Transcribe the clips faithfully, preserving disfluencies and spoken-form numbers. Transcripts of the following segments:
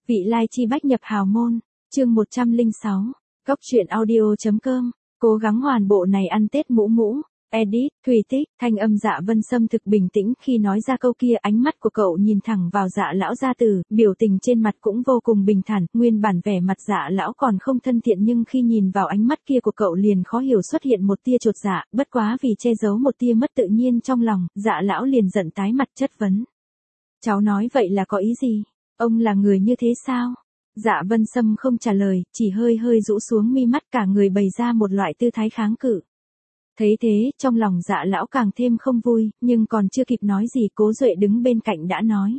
Vị lai chi bách nhập hào môn, chương một trăm lẻ sáu, Cóc truyện audio.com, cố gắng hoàn bộ này ăn Tết mũ mũ. Edit, Thùy Tích, thanh âm Dạ Vân Sâm thực bình tĩnh khi nói ra câu kia, ánh mắt của cậu nhìn thẳng vào Dạ lão gia tử, biểu tình trên mặt cũng vô cùng bình thản, nguyên bản vẻ mặt Dạ lão còn không thân thiện nhưng khi nhìn vào ánh mắt kia của cậu liền khó hiểu xuất hiện một tia chột dạ, bất quá vì che giấu một tia mất tự nhiên trong lòng, Dạ lão liền giận tái mặt chất vấn. Cháu nói vậy là có ý gì? Ông là người như thế sao? Dạ Vân Sâm không trả lời, chỉ hơi hơi rũ xuống mi mắt, cả người bày ra một loại tư thái kháng cự. Thấy thế, trong lòng Dạ lão càng thêm không vui, nhưng còn chưa kịp nói gì Cố Duệ đứng bên cạnh đã nói.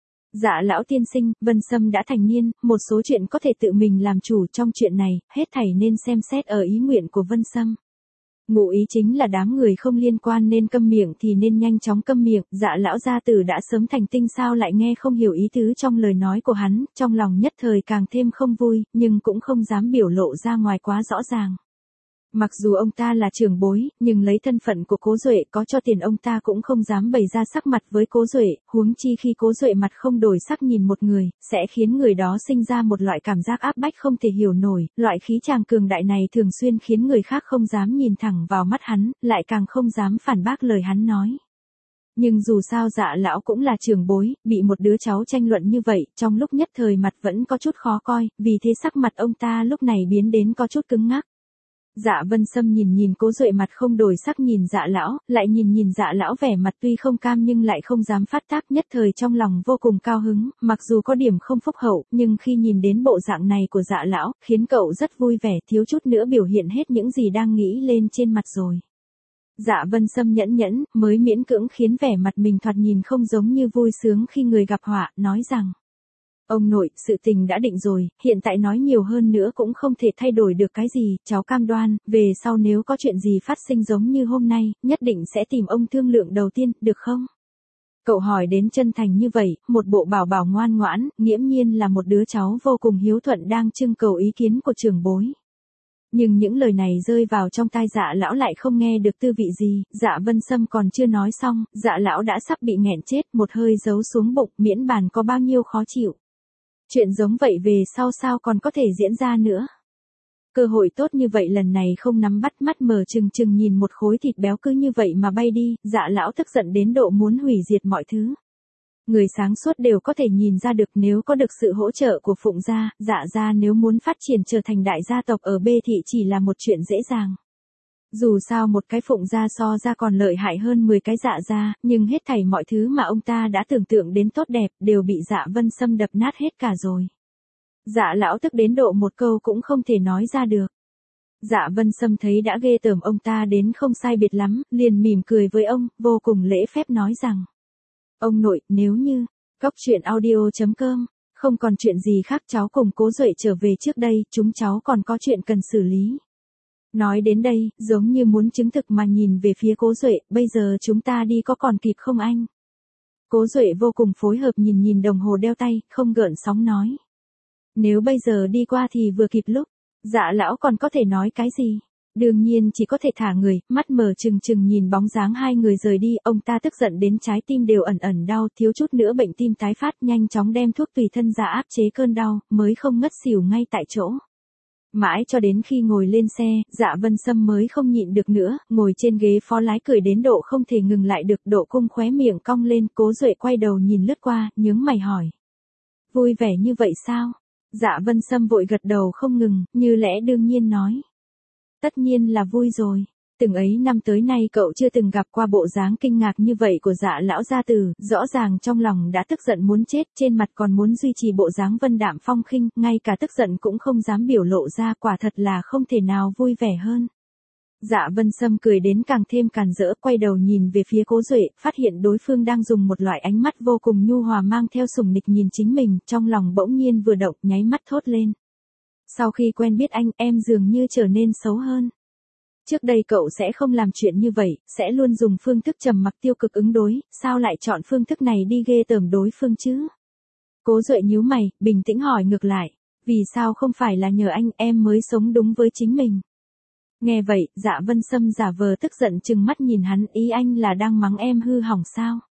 Dạ lão tiên sinh, Vân Sâm đã thành niên, một số chuyện có thể tự mình làm chủ, trong chuyện này, hết thảy nên xem xét ở ý nguyện của Vân Sâm. Ngụ ý chính là đám người không liên quan nên câm miệng thì nên nhanh chóng câm miệng. Dạ lão gia tử đã sớm thành tinh sao lại nghe không hiểu ý tứ trong lời nói của hắn, trong lòng nhất thời càng thêm không vui, nhưng cũng không dám biểu lộ ra ngoài quá rõ ràng. Mặc dù ông ta là trưởng bối, nhưng lấy thân phận của Cố Duệ, có cho tiền ông ta cũng không dám bày ra sắc mặt với Cố Duệ, huống chi khi Cố Duệ mặt không đổi sắc nhìn một người, sẽ khiến người đó sinh ra một loại cảm giác áp bách không thể hiểu nổi, loại khí chàng cường đại này thường xuyên khiến người khác không dám nhìn thẳng vào mắt hắn, lại càng không dám phản bác lời hắn nói. Nhưng dù sao Dạ lão cũng là trưởng bối, bị một đứa cháu tranh luận như vậy, trong lúc nhất thời mặt vẫn có chút khó coi, vì thế sắc mặt ông ta lúc này biến đến có chút cứng ngắc. Dạ Vân Sâm nhìn nhìn Cố Duệ mặt không đổi sắc nhìn Dạ lão, lại nhìn nhìn Dạ lão vẻ mặt tuy không cam nhưng lại không dám phát tác, nhất thời trong lòng vô cùng cao hứng, mặc dù có điểm không phúc hậu, nhưng khi nhìn đến bộ dạng này của Dạ lão, khiến cậu rất vui vẻ, thiếu chút nữa biểu hiện hết những gì đang nghĩ lên trên mặt rồi. Dạ Vân Sâm nhẫn nhẫn, mới miễn cưỡng khiến vẻ mặt mình thoạt nhìn không giống như vui sướng khi người gặp họa, nói rằng. Ông nội, sự tình đã định rồi, hiện tại nói nhiều hơn nữa cũng không thể thay đổi được cái gì, cháu cam đoan, về sau nếu có chuyện gì phát sinh giống như hôm nay, nhất định sẽ tìm ông thương lượng đầu tiên, được không? Cậu hỏi đến chân thành như vậy, một bộ bảo bảo ngoan ngoãn, nghiễm nhiên là một đứa cháu vô cùng hiếu thuận đang trưng cầu ý kiến của trưởng bối. Nhưng những lời này rơi vào trong tai Dạ lão lại không nghe được tư vị gì, Dạ Vân Sâm còn chưa nói xong, Dạ lão đã sắp bị nghẹn chết, một hơi giấu xuống bụng, miễn bàn có bao nhiêu khó chịu. Chuyện giống vậy về sau sao còn có thể diễn ra nữa. Cơ hội tốt như vậy lần này không nắm bắt, mắt mờ trừng trừng nhìn một khối thịt béo cứ như vậy mà bay đi, Dạ lão tức giận đến độ muốn hủy diệt mọi thứ. Người sáng suốt đều có thể nhìn ra được, nếu có được sự hỗ trợ của Phụng gia, Dạ gia nếu muốn phát triển trở thành đại gia tộc ở Bê thị chỉ là một chuyện dễ dàng. Dù sao một cái Phụng gia so ra còn lợi hại hơn mười cái Dạ gia, nhưng hết thảy mọi thứ mà ông ta đã tưởng tượng đến tốt đẹp, đều bị Dạ Vân Sâm đập nát hết cả rồi. Dạ lão tức đến độ một câu cũng không thể nói ra được. Dạ Vân Sâm thấy đã ghê tởm ông ta đến không sai biệt lắm, liền mỉm cười với ông, vô cùng lễ phép nói rằng. Ông nội, nếu như, Cóc truyện audio.com, không còn chuyện gì khác cháu cùng Cố Duệ trở về trước đây, chúng cháu còn có chuyện cần xử lý. Nói đến đây, giống như muốn chứng thực mà nhìn về phía Cố Duệ, bây giờ chúng ta đi có còn kịp không anh? Cố Duệ vô cùng phối hợp nhìn nhìn đồng hồ đeo tay, không gợn sóng nói. Nếu bây giờ đi qua thì vừa kịp lúc, Dạ lão còn có thể nói cái gì? Đương nhiên chỉ có thể thả người, mắt mờ trừng trừng nhìn bóng dáng hai người rời đi, ông ta tức giận đến trái tim đều ẩn ẩn đau, thiếu chút nữa bệnh tim tái phát, nhanh chóng đem thuốc tùy thân ra áp chế cơn đau, mới không ngất xỉu ngay tại chỗ. Mãi cho đến khi ngồi lên xe, Dạ Vân Sâm mới không nhịn được nữa, ngồi trên ghế phó lái cười đến độ không thể ngừng lại được, Độ Cung khóe miệng cong lên, Cố Duệ quay đầu nhìn lướt qua, nhướng mày hỏi. Vui vẻ như vậy sao? Dạ Vân Sâm vội gật đầu không ngừng, như lẽ đương nhiên nói. Tất nhiên là vui rồi. Từng ấy năm tới nay cậu chưa từng gặp qua bộ dáng kinh ngạc như vậy của Dạ lão gia tử, rõ ràng trong lòng đã tức giận muốn chết, trên mặt còn muốn duy trì bộ dáng vân đạm phong khinh, ngay cả tức giận cũng không dám biểu lộ ra, quả thật là không thể nào vui vẻ hơn. Dạ Vân Sâm cười đến càng thêm càn rỡ, quay đầu nhìn về phía Cố Duệ, phát hiện đối phương đang dùng một loại ánh mắt vô cùng nhu hòa mang theo sủng nịch nhìn chính mình, trong lòng bỗng nhiên vừa động, nháy mắt thốt lên. Sau khi quen biết anh, em dường như trở nên xấu hơn. Trước đây cậu sẽ không làm chuyện như vậy, sẽ luôn dùng phương thức trầm mặc tiêu cực ứng đối, sao lại chọn phương thức này đi ghê tởm đối phương chứ? Cố Duệ nhíu mày, bình tĩnh hỏi ngược lại, vì sao không phải là nhờ anh em mới sống đúng với chính mình? Nghe vậy, Dạ Vân Sâm giả vờ tức giận chừng mắt nhìn hắn, ý anh là đang mắng em hư hỏng sao?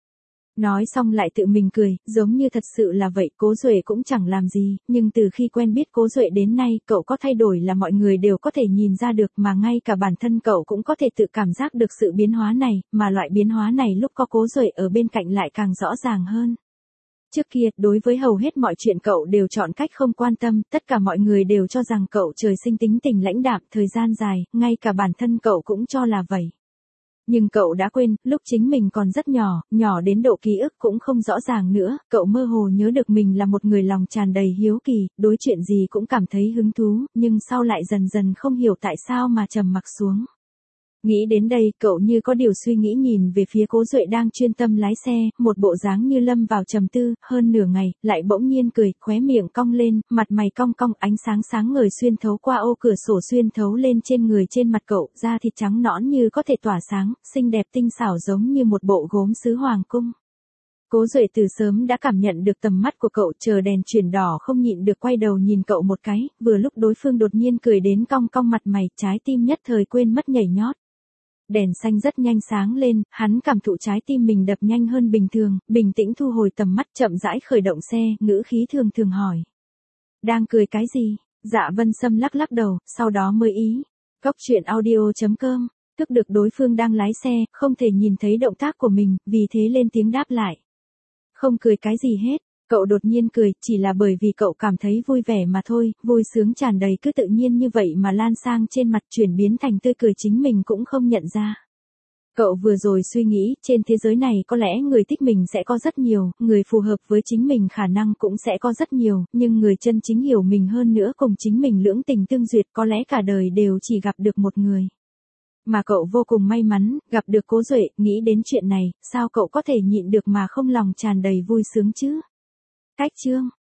Nói xong lại tự mình cười, giống như thật sự là vậy, Cố Duệ cũng chẳng làm gì, nhưng từ khi quen biết Cố Duệ đến nay, cậu có thay đổi là mọi người đều có thể nhìn ra được, mà ngay cả bản thân cậu cũng có thể tự cảm giác được sự biến hóa này, mà loại biến hóa này lúc có Cố Duệ ở bên cạnh lại càng rõ ràng hơn. Trước kia, đối với hầu hết mọi chuyện cậu đều chọn cách không quan tâm, tất cả mọi người đều cho rằng cậu trời sinh tính tình lãnh đạm, thời gian dài, ngay cả bản thân cậu cũng cho là vậy. Nhưng cậu đã quên, lúc chính mình còn rất nhỏ, nhỏ đến độ ký ức cũng không rõ ràng nữa, cậu mơ hồ nhớ được mình là một người lòng tràn đầy hiếu kỳ, đối chuyện gì cũng cảm thấy hứng thú, nhưng sau lại dần dần không hiểu tại sao mà trầm mặc xuống. Nghĩ đến đây, cậu như có điều suy nghĩ nhìn về phía Cố Duệ đang chuyên tâm lái xe, một bộ dáng như lâm vào trầm tư, hơn nửa ngày, lại bỗng nhiên cười, khóe miệng cong lên, mặt mày cong cong, ánh sáng sáng ngời xuyên thấu qua ô cửa sổ xuyên thấu lên trên người trên mặt cậu, da thịt trắng nõn như có thể tỏa sáng, xinh đẹp tinh xảo giống như một bộ gốm sứ hoàng cung. Cố Duệ từ sớm đã cảm nhận được tầm mắt của cậu, chờ đèn chuyển đỏ không nhịn được quay đầu nhìn cậu một cái, vừa lúc đối phương đột nhiên cười đến cong cong mặt mày, trái tim nhất thời quên mất nhảy nhót. Đèn xanh rất nhanh sáng lên, hắn cảm thụ trái tim mình đập nhanh hơn bình thường, bình tĩnh thu hồi tầm mắt, chậm rãi khởi động xe, ngữ khí thường thường hỏi. Đang cười cái gì? Dạ Vân Sâm lắc lắc đầu, sau đó mới ý. Cóc truyện audio chấm com, thức được đối phương đang lái xe, không thể nhìn thấy động tác của mình, vì thế lên tiếng đáp lại. Không cười cái gì hết. Cậu đột nhiên cười, chỉ là bởi vì cậu cảm thấy vui vẻ mà thôi, vui sướng tràn đầy cứ tự nhiên như vậy mà lan sang trên mặt, chuyển biến thành tươi cười chính mình cũng không nhận ra. Cậu vừa rồi suy nghĩ, trên thế giới này có lẽ người thích mình sẽ có rất nhiều, người phù hợp với chính mình khả năng cũng sẽ có rất nhiều, nhưng người chân chính hiểu mình hơn nữa cùng chính mình lưỡng tình tương duyệt có lẽ cả đời đều chỉ gặp được một người. Mà cậu vô cùng may mắn, gặp được Cố Duệ, nghĩ đến chuyện này, sao cậu có thể nhịn được mà không lòng tràn đầy vui sướng chứ? Cách chương